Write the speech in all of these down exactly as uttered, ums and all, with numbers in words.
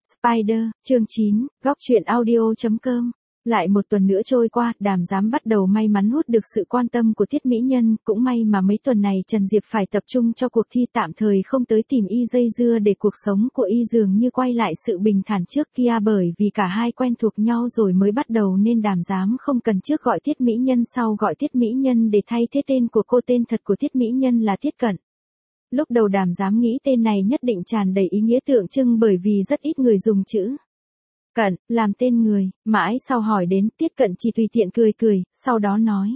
Spider, chương chín, góc truyện audio.com. Lại một tuần nữa trôi qua, Đàm Giám bắt đầu may mắn hút được sự quan tâm của Tiết Mỹ Nhân, cũng may mà mấy tuần này Trần Diệp phải tập trung cho cuộc thi tạm thời không tới tìm y dây dưa để cuộc sống của y dường như quay lại sự bình thản trước kia bởi vì cả hai quen thuộc nhau rồi mới bắt đầu nên Đàm Giám không cần trước gọi Tiết Mỹ Nhân sau gọi Tiết Mỹ Nhân để thay thế tên của cô. Tên thật của Tiết Mỹ Nhân là Tiết Cận. Lúc đầu Đàm Giám nghĩ tên này nhất định tràn đầy ý nghĩa tượng trưng bởi vì rất ít người dùng chữ Cận làm tên người, mãi sau hỏi đến Tiết Cận chỉ tùy tiện cười cười, sau đó nói.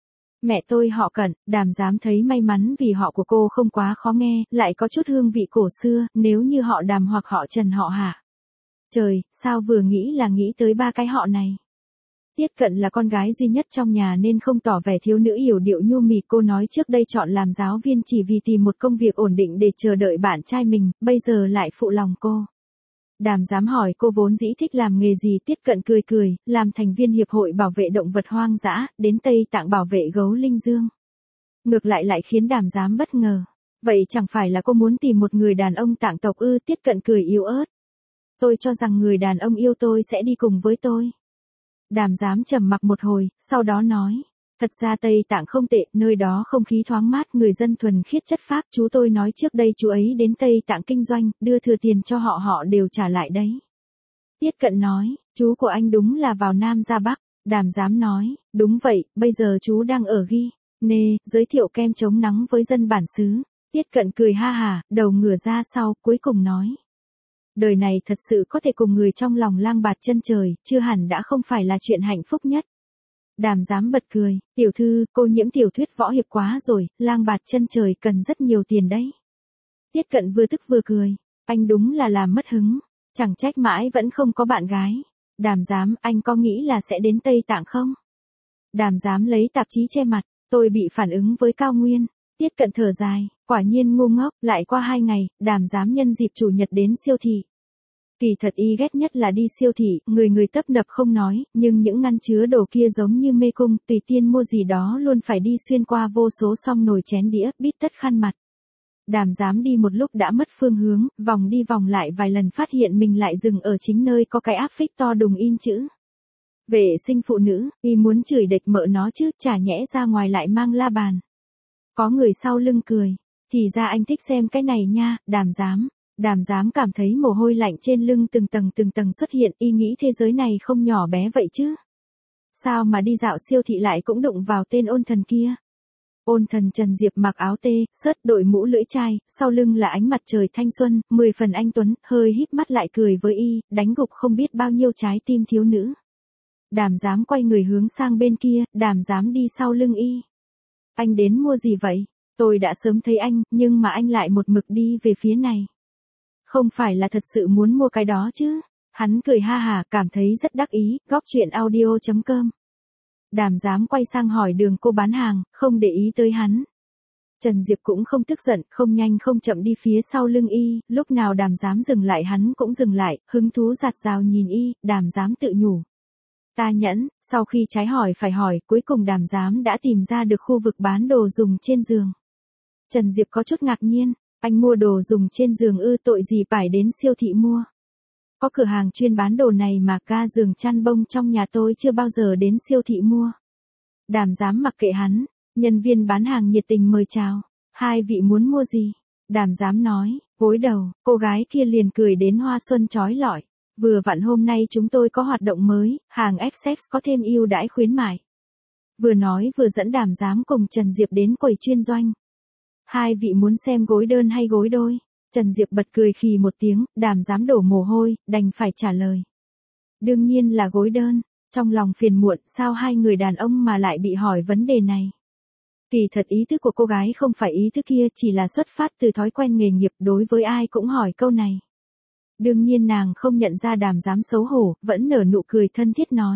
Mẹ tôi họ Cận. Đàm Giám thấy may mắn vì họ của cô không quá khó nghe, lại có chút hương vị cổ xưa, nếu như họ Đàm hoặc họ Trần họ Hạ. Trời, sao vừa nghĩ là nghĩ tới ba cái họ này. Tiết Cận là con gái duy nhất trong nhà nên không tỏ vẻ thiếu nữ yểu điệu nhu mì. Cô nói trước đây chọn làm giáo viên chỉ vì tìm một công việc ổn định để chờ đợi bạn trai mình, bây giờ lại phụ lòng cô. Đàm Giám hỏi cô vốn dĩ thích làm nghề gì. Tiết Cận cười cười, làm thành viên hiệp hội bảo vệ động vật hoang dã, đến Tây Tạng bảo vệ gấu linh dương. Ngược lại lại khiến Đàm Giám bất ngờ. Vậy chẳng phải là cô muốn tìm một người đàn ông Tạng tộc ư? Tiết Cận cười yếu ớt. Tôi cho rằng người đàn ông yêu tôi sẽ đi cùng với tôi. Đàm Giám trầm mặc một hồi, sau đó nói. Thật ra Tây Tạng không tệ, nơi đó không khí thoáng mát, người dân thuần khiết chất phác. Chú tôi nói trước đây chú ấy đến Tây Tạng kinh doanh, đưa thừa tiền cho họ họ đều trả lại đấy. Tiết Cận nói, chú của anh đúng là vào Nam ra Bắc. Đàm Giám nói, đúng vậy, bây giờ chú đang ở Ghi Nê, giới thiệu kem chống nắng với dân bản xứ. Tiết Cận cười ha hà, đầu ngửa ra sau, cuối cùng nói. Đời này thật sự có thể cùng người trong lòng lang bạt chân trời, chưa hẳn đã không phải là chuyện hạnh phúc nhất. Đàm Giám bật cười, tiểu thư, cô nhiễm tiểu thuyết võ hiệp quá rồi, lang bạt chân trời cần rất nhiều tiền đấy. Tiết Cận vừa tức vừa cười, anh đúng là làm mất hứng, chẳng trách mãi vẫn không có bạn gái. Đàm Giám, anh có nghĩ là sẽ đến Tây Tạng không? Đàm Giám lấy tạp chí che mặt, tôi bị phản ứng với cao nguyên. Tiết Cận thở dài, quả nhiên ngu ngốc. Lại qua hai ngày, Đàm Giám nhân dịp chủ nhật đến siêu thị. Kỳ thật y ghét nhất là đi siêu thị, người người tấp nập không nói, nhưng những ngăn chứa đồ kia giống như mê cung, tùy tiên mua gì đó luôn phải đi xuyên qua vô số song nồi chén đĩa, bít tất khăn mặt. Đàm Giám đi một lúc đã mất phương hướng, vòng đi vòng lại vài lần phát hiện mình lại dừng ở chính nơi có cái áp phích to đùng in chữ. Vệ sinh phụ nữ, y muốn chửi địch mợ nó chứ, chả nhẽ ra ngoài lại mang la bàn. Có người sau lưng cười, thì ra anh thích xem cái này nha. Đàm Giám. Đàm Giám cảm thấy mồ hôi lạnh trên lưng từng tầng từng tầng xuất hiện, y nghĩ thế giới này không nhỏ bé vậy chứ. Sao mà đi dạo siêu thị lại cũng đụng vào tên ôn thần kia. Ôn thần Trần Diệp mặc áo tê, sớt đội mũ lưỡi chai, sau lưng là ánh mặt trời thanh xuân, mười phần anh tuấn, hơi híp mắt lại cười với y, đánh gục không biết bao nhiêu trái tim thiếu nữ. Đàm Giám quay người hướng sang bên kia, Đàm Giám đi sau lưng y. Anh đến mua gì vậy? Tôi đã sớm thấy anh, nhưng mà anh lại một mực đi về phía này. Không phải là thật sự muốn mua cái đó chứ? Hắn cười ha hà, cảm thấy rất đắc ý. Góc truyện audio.com. Đàm Giám quay sang hỏi đường cô bán hàng, không để ý tới hắn. Trần Diệp cũng không tức giận, không nhanh không chậm đi phía sau lưng y, lúc nào Đàm Giám dừng lại hắn cũng dừng lại, hứng thú giạt rào nhìn y. Đàm Giám tự nhủ. Ta nhẫn. Sau khi trái hỏi phải hỏi, cuối cùng Đàm Giám đã tìm ra được khu vực bán đồ dùng trên giường. Trần Diệp có chút ngạc nhiên. Anh mua đồ dùng trên giường ư? Tội gì phải đến siêu thị mua. Có cửa hàng chuyên bán đồ này mà, ga giường chăn bông trong nhà tôi chưa bao giờ đến siêu thị mua. Đàm Giám mặc kệ hắn, nhân viên bán hàng nhiệt tình mời chào. Hai vị muốn mua gì? Đàm Giám nói, gối đầu. Cô gái kia liền cười đến hoa xuân chói lọi. Vừa vặn hôm nay chúng tôi có hoạt động mới, hàng ích xê có thêm ưu đãi khuyến mại. Vừa nói vừa dẫn Đàm Giám cùng Trần Diệp đến quầy chuyên doanh. Hai vị muốn xem gối đơn hay gối đôi? Trần Diệp bật cười khì một tiếng, Đàm Giám đổ mồ hôi, đành phải trả lời. Đương nhiên là gối đơn. Trong lòng phiền muộn, sao hai người đàn ông mà lại bị hỏi vấn đề này? Kỳ thật ý thức của cô gái không phải ý thức kia, chỉ là xuất phát từ thói quen nghề nghiệp, đối với ai cũng hỏi câu này. Đương nhiên nàng không nhận ra Đàm Giám xấu hổ, vẫn nở nụ cười thân thiết nói.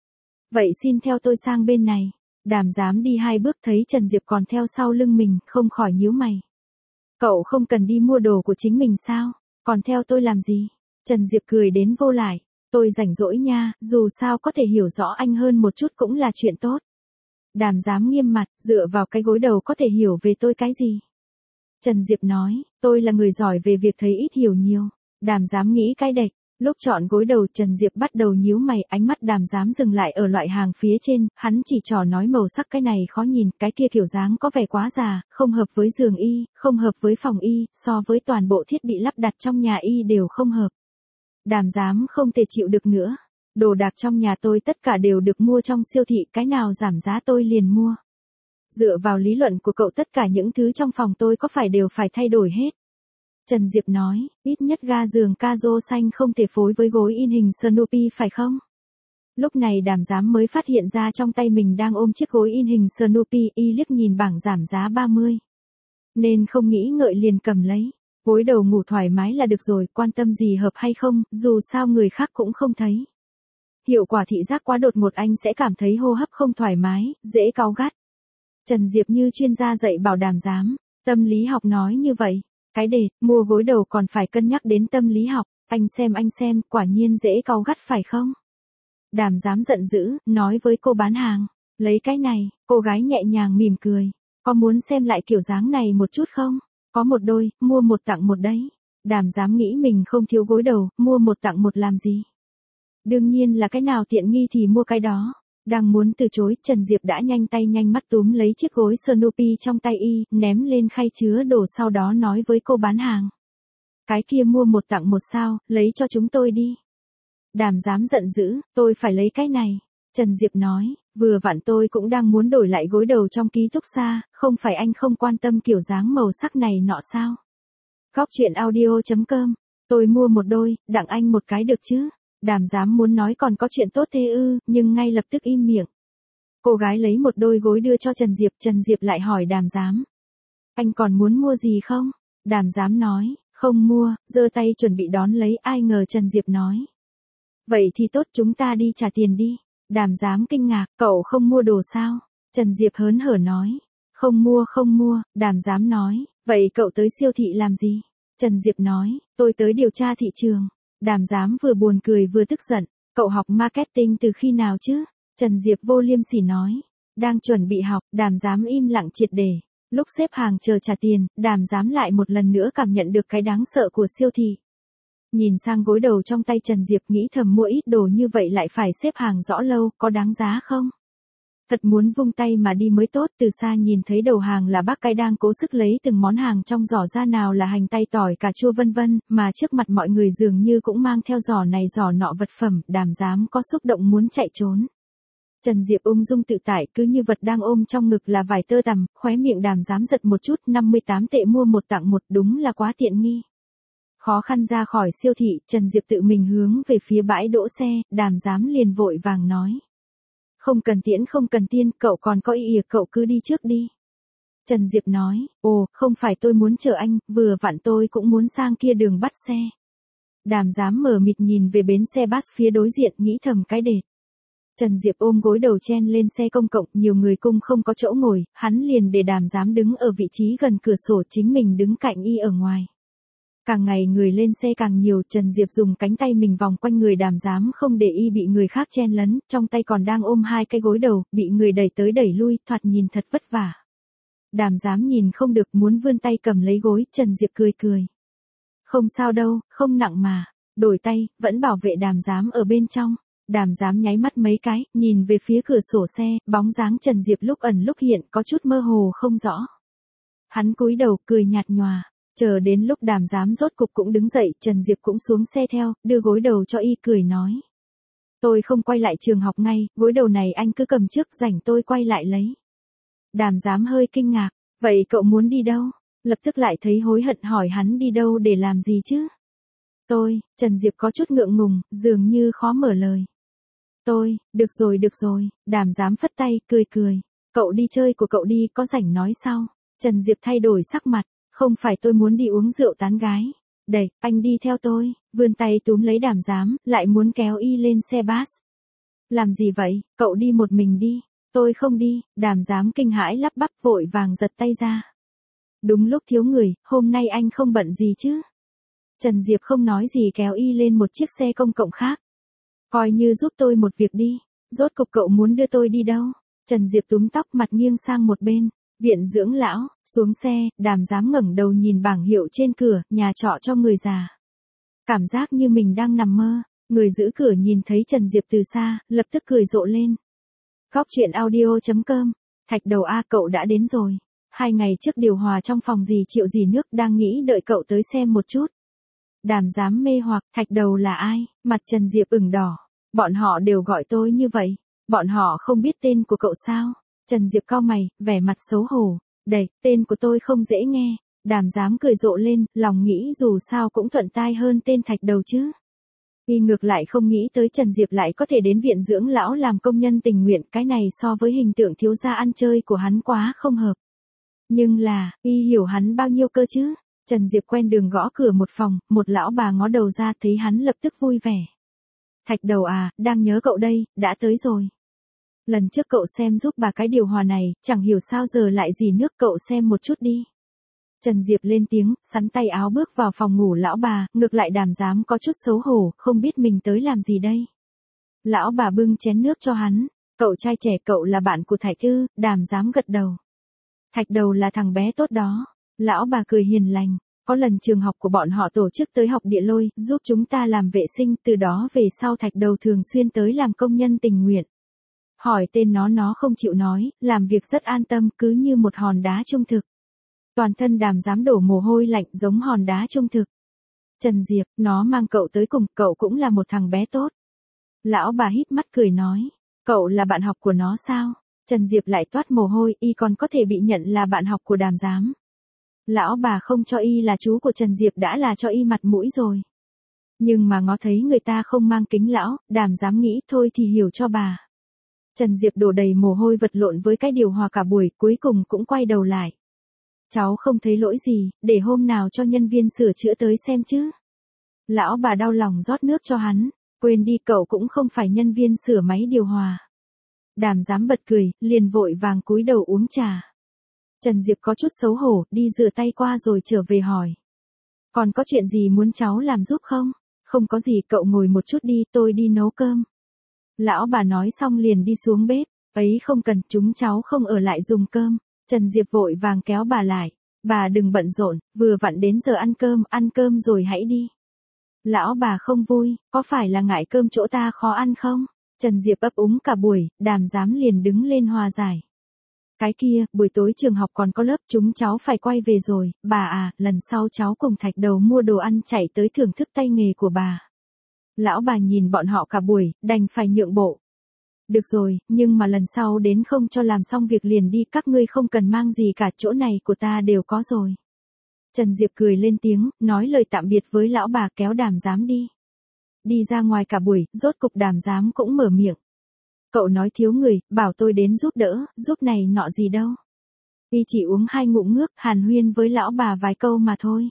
Vậy xin theo tôi sang bên này. Đàm Giám đi hai bước thấy Trần Diệp còn theo sau lưng mình, không khỏi nhíu mày. Cậu không cần đi mua đồ của chính mình sao? Còn theo tôi làm gì? Trần Diệp cười đến vô lại. Tôi rảnh rỗi nha, dù sao có thể hiểu rõ anh hơn một chút cũng là chuyện tốt. Đàm Giám nghiêm mặt, dựa vào cái gối đầu có thể hiểu về tôi cái gì? Trần Diệp nói, tôi là người giỏi về việc thấy ít hiểu nhiều. Đàm Giám nghĩ cái đệch, Lúc chọn gối đầu Trần Diệp bắt đầu nhíu mày, ánh mắt Đàm Giám dừng lại ở loại hàng phía trên, hắn chỉ trò nói màu sắc cái này khó nhìn, cái kia kiểu dáng có vẻ quá già, không hợp với giường y, không hợp với phòng y, so với toàn bộ thiết bị lắp đặt trong nhà y đều không hợp. Đàm Giám không thể chịu được nữa. Đồ đạc trong nhà tôi tất cả đều được mua trong siêu thị, cái nào giảm giá tôi liền mua. Dựa vào lý luận của cậu tất cả những thứ trong phòng tôi có phải đều phải thay đổi hết. Trần Diệp nói, ít nhất ga giường Cazo xanh không thể phối với gối in hình Snoopy phải không? Lúc này Đàm Giám mới phát hiện ra trong tay mình đang ôm chiếc gối in hình Snoopy, y liếc nhìn bảng giảm giá ba mươi. Nên không nghĩ ngợi liền cầm lấy. Gối đầu ngủ thoải mái là được rồi, quan tâm gì hợp hay không, dù sao người khác cũng không thấy. Hiệu quả thị giác quá đột ngột anh sẽ cảm thấy hô hấp không thoải mái, dễ cáu gắt. Trần Diệp như chuyên gia dạy bảo Đàm Giám, tâm lý học nói như vậy. Cái đề, mua gối đầu còn phải cân nhắc đến tâm lý học, anh xem anh xem, quả nhiên dễ cáu gắt phải không? Đàm Giám giận dữ, nói với cô bán hàng, lấy cái này, cô gái nhẹ nhàng mỉm cười, có muốn xem lại kiểu dáng này một chút không? Có một đôi, mua một tặng một đấy. Đàm Giám nghĩ mình không thiếu gối đầu, mua một tặng một làm gì? Đương nhiên là cái nào tiện nghi thì mua cái đó. Đang muốn từ chối, Trần Diệp đã nhanh tay nhanh mắt túm lấy chiếc gối Snoopy trong tay y, ném lên khay chứa đồ sau đó nói với cô bán hàng. Cái kia mua một tặng một sao, lấy cho chúng tôi đi. Đàm Giám giận dữ, tôi phải lấy cái này. Trần Diệp nói, vừa vặn tôi cũng đang muốn đổi lại gối đầu trong ký túc xá, không phải anh không quan tâm kiểu dáng màu sắc này nọ sao? Góc truyện audio chấm com, tôi mua một đôi, đặng anh một cái được chứ? Đàm Giám muốn nói còn có chuyện tốt thế ư, nhưng ngay lập tức im miệng. Cô gái lấy một đôi gối đưa cho Trần Diệp, Trần Diệp lại hỏi Đàm Giám. Anh còn muốn mua gì không? Đàm Giám nói, không mua, giơ tay chuẩn bị đón lấy, ai ngờ Trần Diệp nói. Vậy thì tốt, chúng ta đi trả tiền đi. Đàm Giám kinh ngạc, cậu không mua đồ sao? Trần Diệp hớn hở nói, không mua không mua. Đàm Giám nói, vậy cậu tới siêu thị làm gì? Trần Diệp nói, tôi tới điều tra thị trường. Đàm Giám vừa buồn cười vừa tức giận, cậu học marketing từ khi nào chứ? Trần Diệp vô liêm sỉ nói, đang chuẩn bị học. Đàm Giám im lặng triệt để. Lúc xếp hàng chờ trả tiền, Đàm Giám lại một lần nữa cảm nhận được cái đáng sợ của siêu thị. Nhìn sang gối đầu trong tay Trần Diệp nghĩ thầm mua ít đồ như vậy lại phải xếp hàng rõ lâu, có đáng giá không? Thật muốn vung tay mà đi mới tốt, từ xa nhìn thấy đầu hàng là bác cái đang cố sức lấy từng món hàng trong giỏ ra, nào là hành tây tỏi cà chua vân vân, mà trước mặt mọi người dường như cũng mang theo giỏ này giỏ nọ vật phẩm, Đàm Giám có xúc động muốn chạy trốn. Trần Diệp ung dung tự tại cứ như vật đang ôm trong ngực là vài tơ tằm, khóe miệng Đàm Giám giật một chút, năm mươi tám tệ mua một tặng một, đúng là quá tiện nghi. Khó khăn ra khỏi siêu thị, Trần Diệp tự mình hướng về phía bãi đỗ xe, Đàm Giám liền vội vàng nói. Không cần tiễn không cần tiên, cậu còn có ý ỉa, cậu cứ đi trước đi. Trần Diệp nói, ồ, không phải tôi muốn chờ anh, vừa vặn tôi cũng muốn sang kia đường bắt xe. Đàm Giám mờ mịt nhìn về bến xe bus phía đối diện, nghĩ thầm cái đệt. Trần Diệp ôm gối đầu chen lên xe công cộng, nhiều người cung không có chỗ ngồi, hắn liền để Đàm Giám đứng ở vị trí gần cửa sổ, chính mình đứng cạnh y ở ngoài. Càng ngày người lên xe càng nhiều, Trần Diệp dùng cánh tay mình vòng quanh người Đàm Giám không để y bị người khác chen lấn, trong tay còn đang ôm hai cái gối đầu, bị người đẩy tới đẩy lui, thoạt nhìn thật vất vả. Đàm Giám nhìn không được muốn vươn tay cầm lấy gối, Trần Diệp cười cười. Không sao đâu, không nặng mà. Đổi tay, vẫn bảo vệ Đàm Giám ở bên trong. Đàm Giám nháy mắt mấy cái, nhìn về phía cửa sổ xe, bóng dáng Trần Diệp lúc ẩn lúc hiện có chút mơ hồ không rõ. Hắn cúi đầu cười nhạt nhòa. Chờ đến lúc Đàm Giám rốt cục cũng đứng dậy, Trần Diệp cũng xuống xe theo, đưa gối đầu cho y, cười nói. Tôi không quay lại trường học ngay, gối đầu này anh cứ cầm trước, rảnh tôi quay lại lấy. Đàm Giám hơi kinh ngạc, vậy cậu muốn đi đâu? Lập tức lại thấy hối hận hỏi hắn đi đâu để làm gì chứ? Tôi, Trần Diệp có chút ngượng ngùng, dường như khó mở lời. Tôi, được rồi được rồi, Đàm Giám phất tay, cười cười. Cậu đi chơi của cậu đi, có rảnh nói sau. Trần Diệp thay đổi sắc mặt. Không phải tôi muốn đi uống rượu tán gái. Đẩy, anh đi theo tôi, vươn tay túm lấy Đàm Giám, lại muốn kéo y lên xe bus. Làm gì vậy, cậu đi một mình đi. Tôi không đi, Đàm Giám kinh hãi lắp bắp vội vàng giật tay ra. Đúng lúc thiếu người, hôm nay anh không bận gì chứ? Trần Diệp không nói gì kéo y lên một chiếc xe công cộng khác. Coi như giúp tôi một việc đi, rốt cục cậu muốn đưa tôi đi đâu? Trần Diệp túm tóc mặt nghiêng sang một bên. Viện dưỡng lão, xuống xe, Đàm Giám ngẩng đầu nhìn bảng hiệu trên cửa, nhà trọ cho người già. cảm giác như mình đang nằm mơ. Người giữ cửa nhìn thấy Trần Diệp từ xa, lập tức cười rộ lên. Góc truyện audio chấm com. Thạch đầu a, cậu đã đến rồi. Hai ngày trước điều hòa trong phòng dì Triệu dì nước đang nghĩ đợi cậu tới xem một chút. Đàm Giám mê hoặc, Thạch đầu là ai? Mặt Trần Diệp ửng đỏ. Bọn họ đều gọi tôi như vậy. Bọn họ không biết tên của cậu sao? Trần Diệp cau mày, vẻ mặt xấu hổ. Đây, tên của tôi không dễ nghe. Đàm Giám cười rộ lên, lòng nghĩ dù sao cũng thuận tai hơn tên Thạch đầu chứ. Y ngược lại không nghĩ tới Trần Diệp lại có thể đến viện dưỡng lão làm công nhân tình nguyện, cái này so với hình tượng thiếu gia ăn chơi của hắn quá không hợp. Nhưng là, y hiểu hắn bao nhiêu cơ chứ? Trần Diệp quen đường gõ cửa một phòng, một lão bà ngó đầu ra thấy hắn lập tức vui vẻ. Thạch đầu à, đang nhớ cậu đây, đã tới rồi. Lần trước cậu xem giúp bà cái điều hòa này, chẳng hiểu sao giờ lại dì nước, cậu xem một chút đi. Trần Diệp lên tiếng, sắn tay áo bước vào phòng ngủ lão bà, ngược lại Đàm Giám có chút xấu hổ, không biết mình tới làm gì đây. Lão bà bưng chén nước cho hắn, cậu trai trẻ, cậu là bạn của Thạch Thư. Đàm Giám gật đầu. Thạch đầu là thằng bé tốt đó. Lão bà cười hiền lành, có lần trường học của bọn họ tổ chức tới học địa lôi, giúp chúng ta làm vệ sinh, từ đó về sau Thạch đầu thường xuyên tới làm công nhân tình nguyện. Hỏi tên nó nó không chịu nói, làm việc rất an tâm, cứ như một hòn đá trung thực. Toàn thân Đàm Giám đổ mồ hôi lạnh giống hòn đá trung thực. Trần Diệp, nó mang cậu tới cùng, cậu cũng là một thằng bé tốt. Lão bà híp mắt cười nói, cậu là bạn học của nó sao? Trần Diệp lại toát mồ hôi, y còn có thể bị nhận là bạn học của Đàm Giám. Lão bà không cho y là chú của Trần Diệp đã là cho y mặt mũi rồi. Nhưng mà ngó thấy người ta không mang kính lão, Đàm Giám nghĩ thôi thì hiểu cho bà. Trần Diệp đổ đầy mồ hôi vật lộn với cái điều hòa cả buổi, cuối cùng cũng quay đầu lại. Cháu không thấy lỗi gì, để hôm nào cho nhân viên sửa chữa tới xem chứ. Lão bà đau lòng rót nước cho hắn, quên đi, cậu cũng không phải nhân viên sửa máy điều hòa. Đàm Giám bật cười, liền vội vàng cúi đầu uống trà. Trần Diệp có chút xấu hổ, đi rửa tay qua rồi trở về hỏi. Còn có chuyện gì muốn cháu làm giúp không? Không có gì, cậu ngồi một chút đi, tôi đi nấu cơm. Lão bà nói xong liền đi xuống bếp, ấy không cần, chúng cháu không ở lại dùng cơm. Trần Diệp vội vàng kéo bà lại. Bà đừng bận rộn, vừa vặn đến giờ ăn cơm, ăn cơm rồi hãy đi. Lão bà không vui, có phải là ngại cơm chỗ ta khó ăn không? Trần Diệp ấp úng cả buổi, Đàm Giám liền đứng lên hòa giải. Cái kia, buổi tối trường học còn có lớp, chúng cháu phải quay về rồi, bà à, lần sau cháu cùng Thạch đầu mua đồ ăn chạy tới thưởng thức tay nghề của bà. Lão bà nhìn bọn họ cả buổi, đành phải nhượng bộ. Được rồi, nhưng mà lần sau đến không cho làm xong việc liền đi, các ngươi không cần mang gì cả, chỗ này của ta đều có rồi. Trần Diệp cười lên tiếng, nói lời tạm biệt với lão bà kéo Đàm Giám đi. Đi ra ngoài cả buổi, rốt cục Đàm Giám cũng mở miệng. Cậu nói thiếu người, bảo tôi đến giúp đỡ, giúp này nọ gì đâu. Y chỉ uống hai ngụm nước, hàn huyên với lão bà vài câu mà thôi.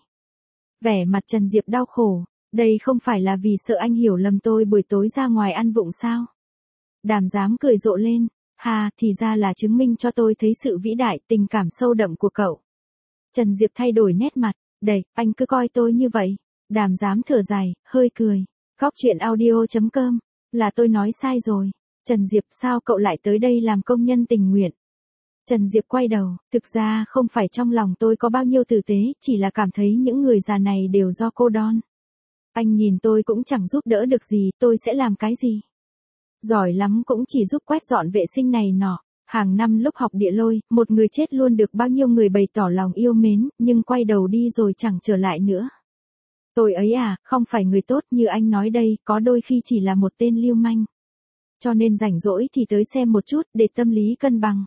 Vẻ mặt Trần Diệp đau khổ, đây không phải là vì sợ anh hiểu lầm tôi buổi tối ra ngoài ăn vụng sao? Đàm Giám cười rộ lên, hà, thì ra là chứng minh cho tôi thấy sự vĩ đại, tình cảm sâu đậm của cậu. Trần Diệp thay đổi nét mặt, đầy, anh cứ coi tôi như vậy. Đàm Giám thở dài, hơi cười. Góc truyện audio chấm com, là tôi nói sai rồi. Trần Diệp, sao cậu lại tới đây làm công nhân tình nguyện? Trần Diệp quay đầu, thực ra không phải trong lòng tôi có bao nhiêu tử tế, chỉ là cảm thấy những người già này đều do cô đon. Anh nhìn tôi cũng chẳng giúp đỡ được gì, tôi sẽ làm cái gì? Giỏi lắm cũng chỉ giúp quét dọn vệ sinh này nọ. Hàng năm lúc học địa lôi, một người chết luôn được bao nhiêu người bày tỏ lòng yêu mến, nhưng quay đầu đi rồi chẳng trở lại nữa. Tôi ấy à, không phải người tốt như anh nói đây, có đôi khi chỉ là một tên lưu manh. Cho nên rảnh rỗi thì tới xem một chút, để tâm lý cân bằng.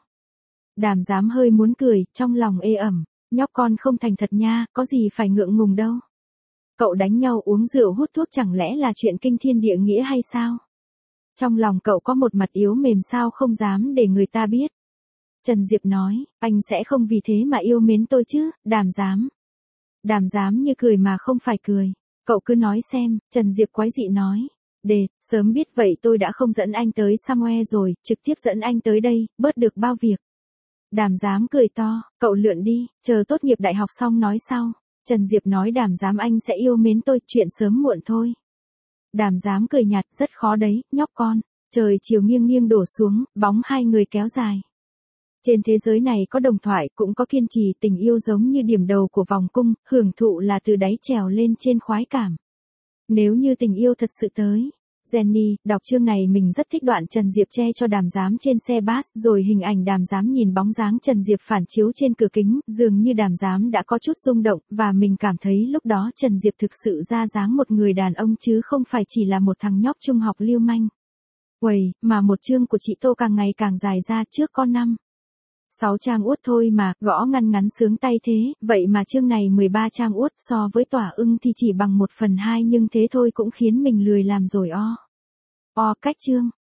Đàm Giám hơi muốn cười, trong lòng ê ẩm, nhóc con không thành thật nha, có gì phải ngượng ngùng đâu. Cậu đánh nhau uống rượu hút thuốc chẳng lẽ là chuyện kinh thiên địa nghĩa hay sao? Trong lòng cậu có một mặt yếu mềm sao không dám để người ta biết. Trần Diệp nói, anh sẽ không vì thế mà yêu mến tôi chứ, Đàm Giám. Đàm Giám như cười mà không phải cười. Cậu cứ nói xem, Trần Diệp quái dị nói. Đề, sớm biết vậy tôi đã không dẫn anh tới somewhere rồi, trực tiếp dẫn anh tới đây, bớt được bao việc. Đàm Giám cười to, cậu lượn đi, chờ tốt nghiệp đại học xong nói sau. Trần Diệp nói Đàm Giám anh sẽ yêu mến tôi, chuyện sớm muộn thôi. Đàm Giám cười nhạt, rất khó đấy, nhóc con. Trời chiều nghiêng nghiêng đổ xuống, bóng hai người kéo dài. Trên thế giới này có đồng thoại, cũng có kiên trì, tình yêu giống như điểm đầu của vòng cung, hưởng thụ là từ đáy trèo lên trên khoái cảm. Nếu như tình yêu thật sự tới. Jenny, đọc chương này mình rất thích đoạn Trần Diệp che cho Đàm Giám trên xe bus, rồi hình ảnh Đàm Giám nhìn bóng dáng Trần Diệp phản chiếu trên cửa kính, dường như Đàm Giám đã có chút rung động, và mình cảm thấy lúc đó Trần Diệp thực sự ra dáng một người đàn ông chứ không phải chỉ là một thằng nhóc trung học lưu manh. Uầy, mà một chương của chị Tô càng ngày càng dài ra, trước con năm. sáu trang uất thôi mà, gõ ngăn ngắn sướng tay thế, vậy mà chương này mười ba trang uất, so với Tỏa Ưng thì chỉ bằng một phần hai, nhưng thế thôi cũng khiến mình lười làm rồi o. O cách chương.